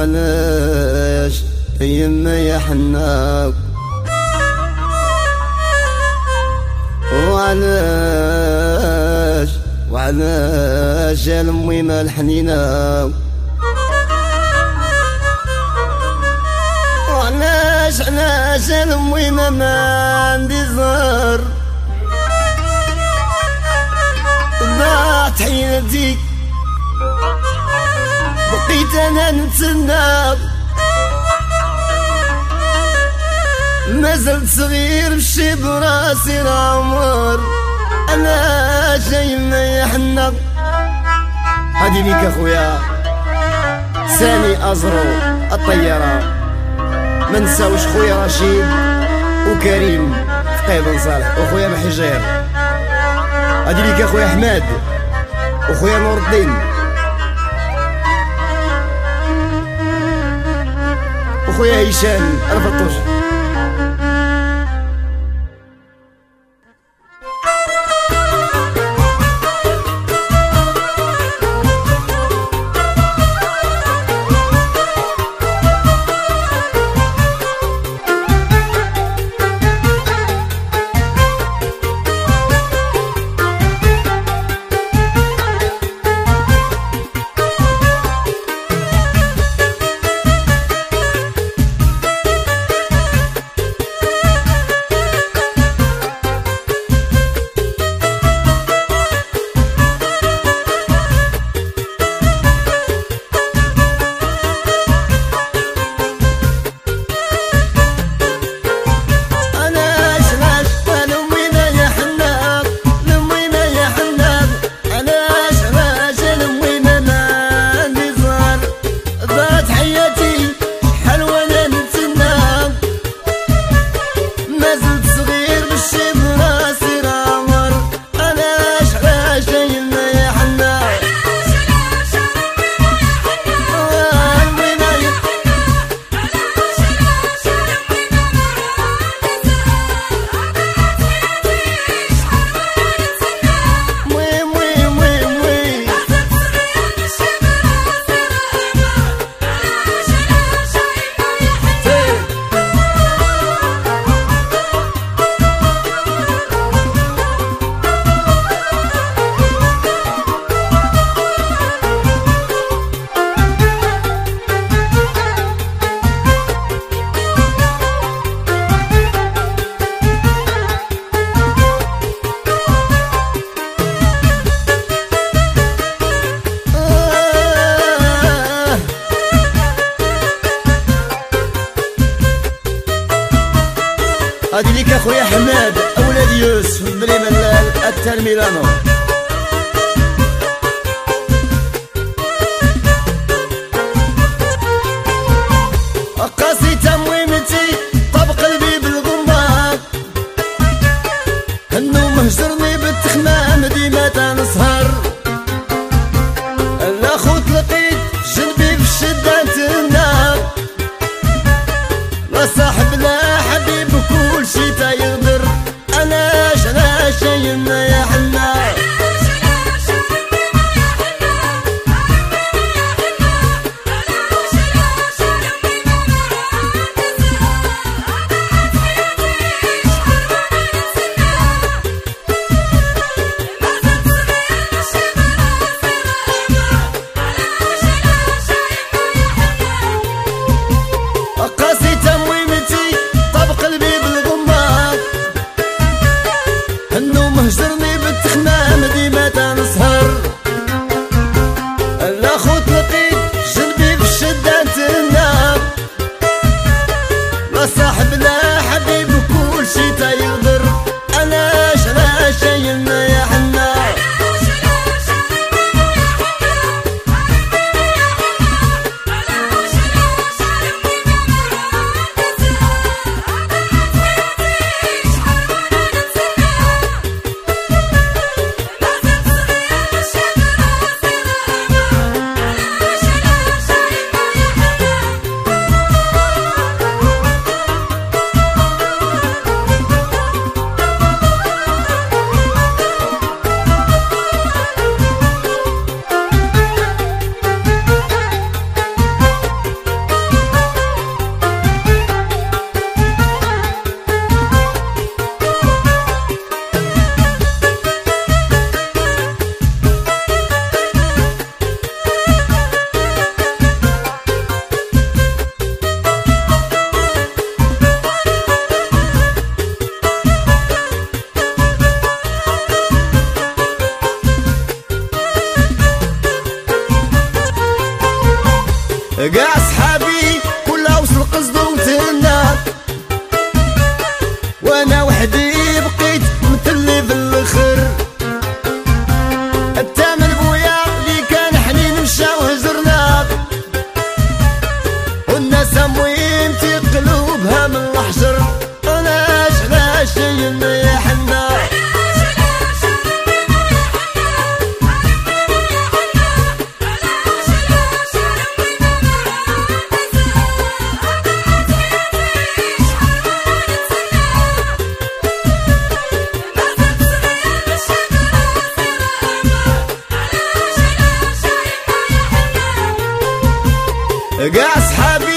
وعلاش يما يا حناك، وعلاش يا الميمة الحنينة، وعلاش يا الميمة ما عندي زهر، ضاعت حياتي بقيت انا نتسنى، ما زلت صغير بشي براسي العمر، انا جاي ما يحنى. هادي ليك اخويا سامي ازرو الطيارة، ما نساوش خويا رشيد وكريم فقيه بن صالح وخويا محجير. هادي ليك اخويا احمد وخويا نور الدين وخويا هشام الفطوش. هادي ليك اخويا حماد اولاد يوسف بلي ملال الترميلانو. قاسي تمويمتي طاب قلبي بالغمار، النوم هجرني بالتخمام ديما تنسهر، لا خوت لقيت جنبي في الشدة النار، لا صاحب لا حبيب كل شي تيغدر، علاش يما يا حنا. قاع صحابي كلها وصل قصد وتهنى، وانا وحدي بقيت متلي في الاخر. التامن بويا اللي كان حنين مشى وهجرنا، والناس مهم في قلوبها من الحجر. علاش يا حنا قاع صحابي